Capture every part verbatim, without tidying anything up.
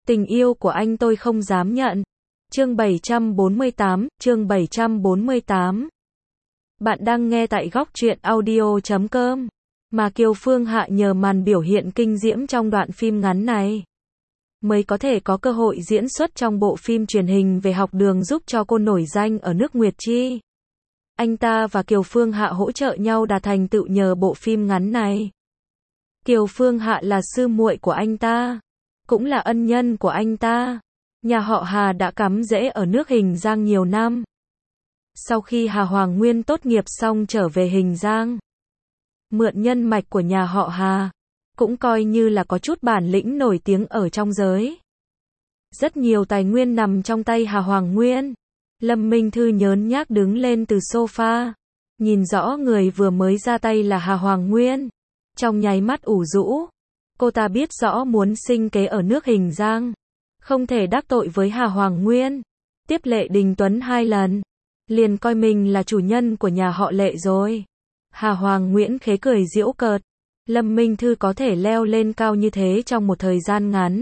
Tình yêu của anh tôi không dám nhận. Chương bảy trăm bốn mươi tám, chương bảy trăm bốn mươi tám. Bạn đang nghe tại góc truyện audio chấm com. Mà Kiều Phương Hạ nhờ màn biểu hiện kinh diễm trong đoạn phim ngắn này, mới có thể có cơ hội diễn xuất trong bộ phim truyền hình về học đường giúp cho cô nổi danh ở nước Nguyệt Chi. Anh ta và Kiều Phương Hạ hỗ trợ nhau đạt thành tựu nhờ bộ phim ngắn này. Kiều Phương Hạ là sư muội của anh ta, cũng là ân nhân của anh ta. Nhà họ Hà đã cắm rễ ở nước Hình Giang nhiều năm. Sau khi Hà Hoàng Nguyên tốt nghiệp xong trở về Hình Giang, mượn nhân mạch của nhà họ Hà, cũng coi như là có chút bản lĩnh nổi tiếng ở trong giới. Rất nhiều tài nguyên nằm trong tay Hà Hoàng Nguyên. Lâm Minh Thư nhớn nhác đứng lên từ sofa, nhìn rõ người vừa mới ra tay là Hà Hoàng Nguyên, trong nháy mắt ủ rũ. Cô ta biết rõ muốn sinh kế ở nước Hình Giang, không thể đắc tội với Hà Hoàng Nguyên. Tiếp Lệ Đình Tuấn hai lần, liền coi mình là chủ nhân của nhà họ Lệ rồi. Hà Hoàng Nguyễn khế cười giễu cợt. Lâm Minh Thư có thể leo lên cao như thế trong một thời gian ngắn,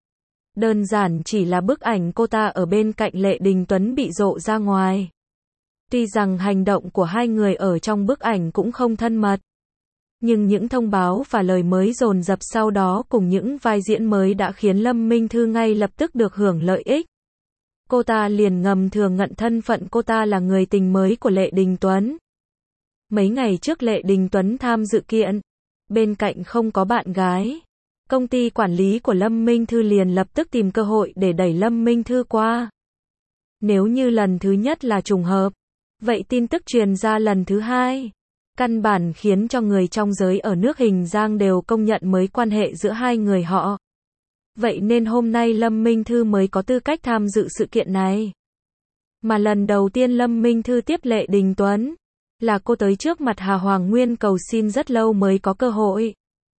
đơn giản chỉ là bức ảnh cô ta ở bên cạnh Lệ Đình Tuấn bị rộ ra ngoài. Tuy rằng hành động của hai người ở trong bức ảnh cũng không thân mật, nhưng những thông báo và lời mới dồn dập sau đó cùng những vai diễn mới đã khiến Lâm Minh Thư ngay lập tức được hưởng lợi ích. Cô ta liền ngầm thừa nhận thân phận cô ta là người tình mới của Lệ Đình Tuấn. Mấy ngày trước Lệ Đình Tuấn tham dự kiện, bên cạnh không có bạn gái. Công ty quản lý của Lâm Minh Thư liền lập tức tìm cơ hội để đẩy Lâm Minh Thư qua. Nếu như lần thứ nhất là trùng hợp, vậy tin tức truyền ra lần thứ hai, căn bản khiến cho người trong giới ở nước Hình Giang đều công nhận mối quan hệ giữa hai người họ. Vậy nên hôm nay Lâm Minh Thư mới có tư cách tham dự sự kiện này. Mà lần đầu tiên Lâm Minh Thư tiếp Lệ Đình Tuấn, là cô tới trước mặt Hà Hoàng Nguyên cầu xin rất lâu mới có cơ hội.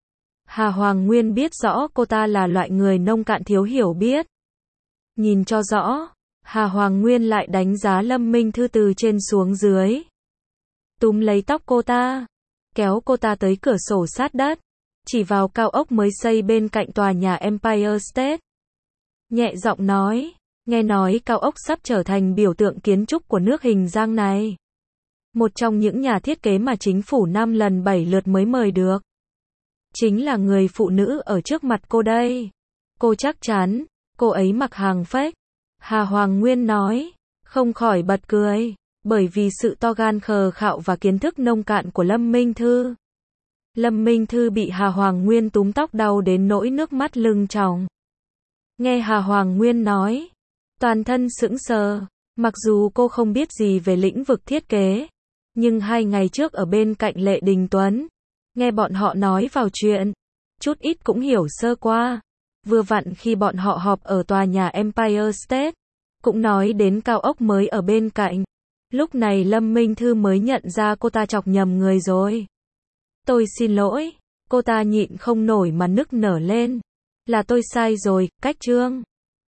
Hà Hoàng Nguyên biết rõ cô ta là loại người nông cạn thiếu hiểu biết. Nhìn cho rõ, Hà Hoàng Nguyên lại đánh giá Lâm Minh Thư từ trên xuống dưới. Túm lấy tóc cô ta, kéo cô ta tới cửa sổ sát đất, chỉ vào cao ốc mới xây bên cạnh tòa nhà Empire State. Nhẹ giọng nói, nghe nói cao ốc sắp trở thành biểu tượng kiến trúc của nước Hình Giang này. Một trong những nhà thiết kế mà chính phủ năm lần bảy lượt mới mời được, chính là người phụ nữ ở trước mặt cô đây. Cô chắc chắn, cô ấy mặc hàng fake. Hà Hoàng Nguyên nói, không khỏi bật cười, bởi vì sự to gan khờ khạo và kiến thức nông cạn của Lâm Minh Thư. Lâm Minh Thư bị Hà Hoàng Nguyên túm tóc đau đến nỗi nước mắt lưng tròng. Nghe Hà Hoàng Nguyên nói, toàn thân sững sờ. Mặc dù cô không biết gì về lĩnh vực thiết kế, nhưng hai ngày trước ở bên cạnh Lệ Đình Tuấn, nghe bọn họ nói vào chuyện, chút ít cũng hiểu sơ qua. Vừa vặn khi bọn họ họp ở tòa nhà Empire State, cũng nói đến cao ốc mới ở bên cạnh. Lúc này Lâm Minh Thư mới nhận ra cô ta chọc nhầm người rồi. Tôi xin lỗi, cô ta nhịn không nổi mà nức nở lên. Là tôi sai rồi, cách trương.